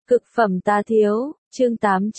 Cực phẩm tá thiếu, chương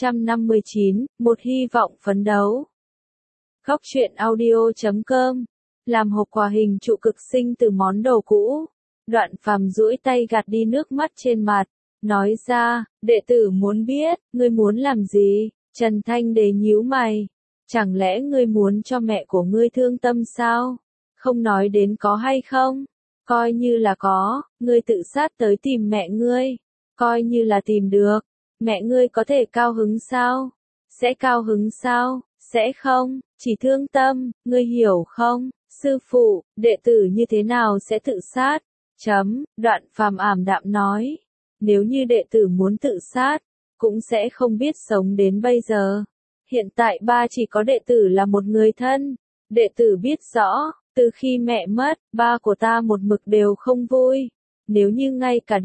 859, một hy vọng phấn đấu. Góc truyện audio.com, làm hộp quà hình trụ cực xinh từ món đồ cũ. Đoạn Phàm duỗi tay gạt đi nước mắt trên mặt, nói ra, đệ tử muốn biết, ngươi muốn làm gì? Trần Thanh Đế nhíu mày, chẳng lẽ ngươi muốn cho mẹ của ngươi thương tâm sao? Không nói đến có hay không? Coi như là có, ngươi tự sát tới tìm mẹ ngươi. Coi như là tìm được, mẹ ngươi có thể cao hứng sao? Sẽ cao hứng sao? Sẽ không, chỉ thương tâm, ngươi hiểu không? Sư phụ, đệ tử như thế nào sẽ tự sát? Đoạn Phàm ảm đạm nói, nếu như đệ tử muốn tự sát, cũng sẽ không biết sống đến bây giờ. Hiện tại ba chỉ có đệ tử là một người thân, đệ tử biết rõ, từ khi mẹ mất, ba của ta một mực đều không vui. Nếu như ngay cả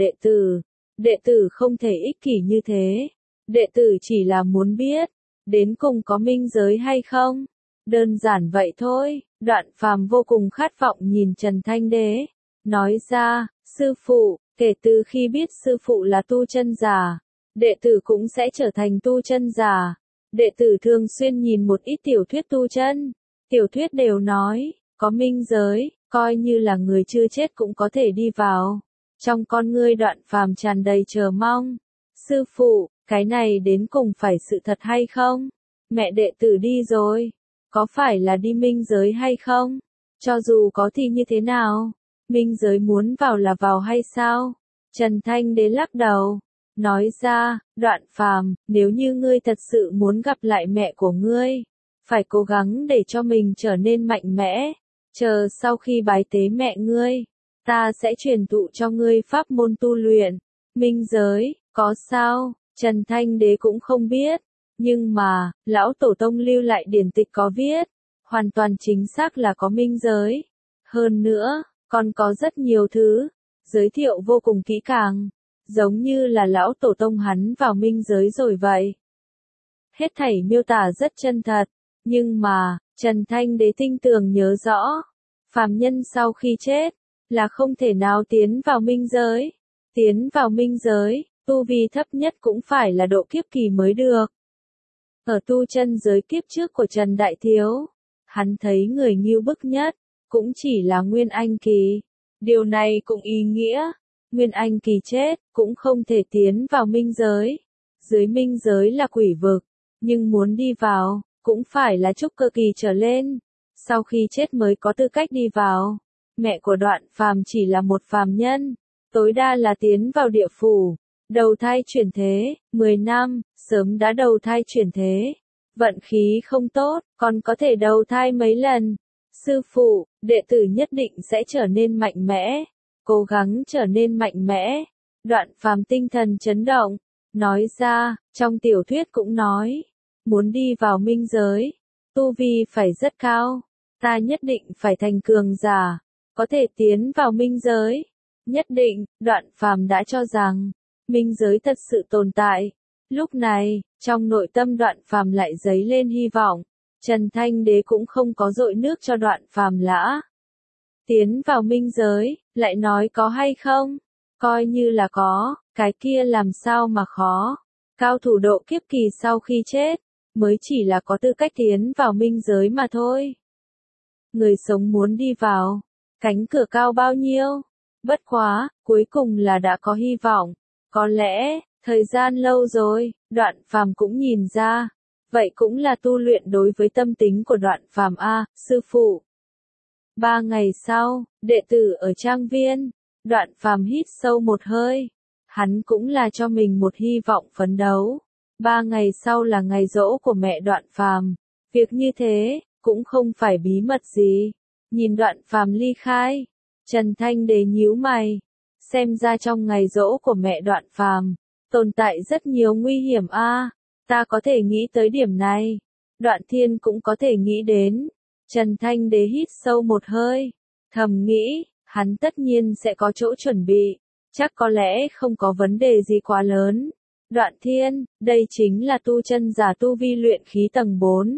đệ tử không thể ích kỷ như thế. Đệ tử chỉ là muốn biết, đến cùng có minh giới hay không? Đơn giản vậy thôi. Đoạn Phàm vô cùng khát vọng nhìn Trần Thanh Đế, nói ra, sư phụ, kể từ khi biết sư phụ là tu chân giả, đệ tử cũng sẽ trở thành tu chân giả. Đệ tử thường xuyên nhìn một ít tiểu thuyết tu chân, tiểu thuyết đều nói, có minh giới, coi như là người chưa chết cũng có thể đi vào. Trong con ngươi Đoạn Phàm tràn đầy chờ mong. Sư phụ, cái này đến cùng phải sự thật hay không? Mẹ đệ tử đi rồi, có phải là đi minh giới hay không? Cho dù có thì như thế nào? Minh giới muốn vào là vào hay sao? Trần Thanh Đế lắc đầu, nói ra, Đoạn Phàm, nếu như ngươi thật sự muốn gặp lại mẹ của ngươi, phải cố gắng để cho mình trở nên mạnh mẽ. Chờ sau khi bái tế mẹ ngươi, ta sẽ truyền thụ cho ngươi pháp môn tu luyện. Minh giới, có sao? Trần Thanh Đế cũng không biết. Nhưng mà, lão tổ tông lưu lại điển tịch có viết. Hoàn toàn chính xác là có minh giới. Hơn nữa, còn có rất nhiều thứ. Giới thiệu vô cùng kỹ càng. Giống như là lão tổ tông hắn vào minh giới rồi vậy. Hết thảy miêu tả rất chân thật. Nhưng mà, Trần Thanh Đế tinh tường nhớ rõ. Phàm nhân sau khi chết, là không thể nào tiến vào minh giới. Tiến vào minh giới, tu vi thấp nhất cũng phải là độ kiếp kỳ mới được. Ở tu chân giới kiếp trước của Trần Đại Thiếu, hắn thấy người ngưu bức nhất, cũng chỉ là Nguyên Anh kỳ. Điều này cũng ý nghĩa, Nguyên Anh kỳ chết, cũng không thể tiến vào minh giới. Dưới minh giới là quỷ vực, nhưng muốn đi vào, cũng phải là trúc cơ kỳ trở lên. Sau khi chết mới có tư cách đi vào. Mẹ của Đoạn Phàm chỉ là một phàm nhân, tối đa là tiến vào địa phủ, đầu thai chuyển thế, 10 năm, sớm đã đầu thai chuyển thế. Vận khí không tốt, còn có thể đầu thai mấy lần. Sư phụ, đệ tử nhất định sẽ trở nên mạnh mẽ, cố gắng trở nên mạnh mẽ. Đoạn Phàm tinh thần chấn động, nói ra, trong tiểu thuyết cũng nói, muốn đi vào minh giới, tu vi phải rất cao, ta nhất định phải thành cường giả, có thể tiến vào minh giới. Nhất định, Đoạn Phàm đã cho rằng, minh giới thật sự tồn tại. Lúc này, trong nội tâm Đoạn Phàm lại dấy lên hy vọng. Trần Thanh Đế cũng không có dội nước cho Đoạn Phàm lã. Tiến vào minh giới, lại nói có hay không? Coi như là có, cái kia làm sao mà khó. Cao thủ độ kiếp kỳ sau khi chết, mới chỉ là có tư cách tiến vào minh giới mà thôi. Người sống muốn đi vào, cánh cửa cao bao nhiêu? Bất quá, cuối cùng là đã có hy vọng. Có lẽ, thời gian lâu rồi, Đoạn Phàm cũng nhìn ra. Vậy cũng là tu luyện đối với tâm tính của Đoạn Phàm a, sư phụ. 3 ngày sau, đệ tử ở trang viên, Đoạn Phàm hít sâu một hơi. Hắn cũng là cho mình một hy vọng phấn đấu. 3 ngày sau là ngày giỗ của mẹ Đoạn Phàm. Việc như thế, cũng không phải bí mật gì. Nhìn Đoạn Phàm ly khai, Trần Thanh Đế nhíu mày. Xem ra trong ngày giỗ của mẹ Đoạn Phàm, tồn tại rất nhiều nguy hiểm a. Ta có thể nghĩ tới điểm này. Đoạn Thiên cũng có thể nghĩ đến. Trần Thanh Đế hít sâu một hơi. Thầm nghĩ, hắn tất nhiên sẽ có chỗ chuẩn bị. Chắc có lẽ không có vấn đề gì quá lớn. Đoạn Thiên, đây chính là tu chân giả tu vi luyện khí tầng 4.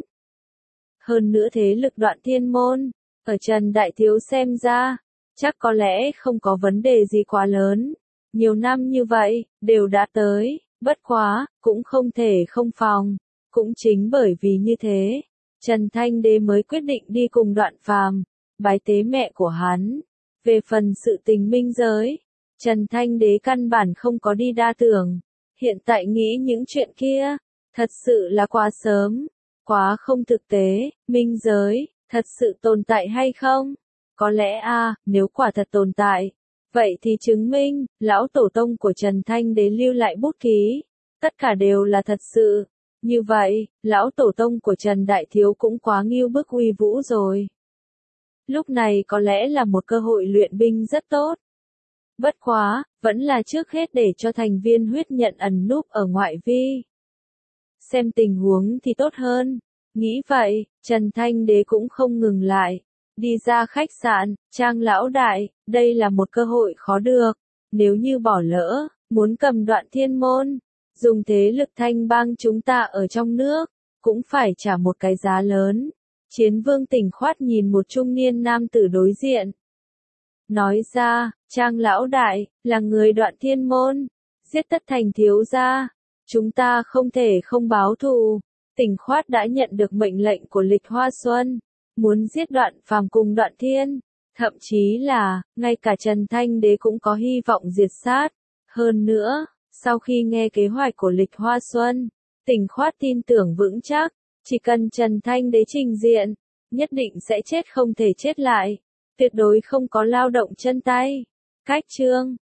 Hơn nữa thế lực Đoạn Thiên môn, ở Trần Đại Thiếu xem ra, chắc có lẽ không có vấn đề gì quá lớn. Nhiều năm như vậy, đều đã tới, Bất quá, cũng không thể không phòng. Cũng chính bởi vì như thế, Trần Thanh Đế mới quyết định đi cùng Đoạn Phàm, bái tế mẹ của hắn. Về phần sự tình minh giới, Trần Thanh Đế căn bản không có đi đa tưởng. Hiện tại nghĩ những chuyện kia, thật sự là quá sớm, quá không thực tế. Minh giới, thật sự tồn tại hay không? Có lẽ nếu quả thật tồn tại, vậy thì chứng minh, lão tổ tông của Trần Thanh Đế lưu lại bút ký, tất cả đều là thật sự. Như vậy, lão tổ tông của Trần Đại Thiếu cũng quá nghiêu bức uy vũ rồi. Lúc này có lẽ là một cơ hội luyện binh rất tốt. Bất quá, vẫn là trước hết để cho thành viên huyết nhận ẩn núp ở ngoại vi. Xem tình huống thì tốt hơn. Nghĩ vậy, Trần Thanh Đế cũng không ngừng lại. Đi ra khách sạn, Trang lão đại, đây là một cơ hội khó được. Nếu như bỏ lỡ, muốn cầm Đoạn Thiên Môn, dùng thế lực Thanh Bang chúng ta ở trong nước, cũng phải trả một cái giá lớn. Chiến Vương Tỉnh Khoát nhìn một trung niên nam tử đối diện. Nói ra, Trang lão đại, là người Đoạn Thiên Môn, giết Tất Thành thiếu gia. Chúng ta không thể không báo thù. Tỉnh Khoát đã nhận được mệnh lệnh của Lịch Hoa Xuân, muốn giết Đoạn Phàm cùng Đoạn Thiên. Thậm chí là, ngay cả Trần Thanh Đế cũng có hy vọng diệt sát. Hơn nữa, sau khi nghe kế hoạch của Lịch Hoa Xuân, Tỉnh Khoát tin tưởng vững chắc, chỉ cần Trần Thanh Đế trình diện, nhất định sẽ chết không thể chết lại, tuyệt đối không có lao động chân tay. Cách chương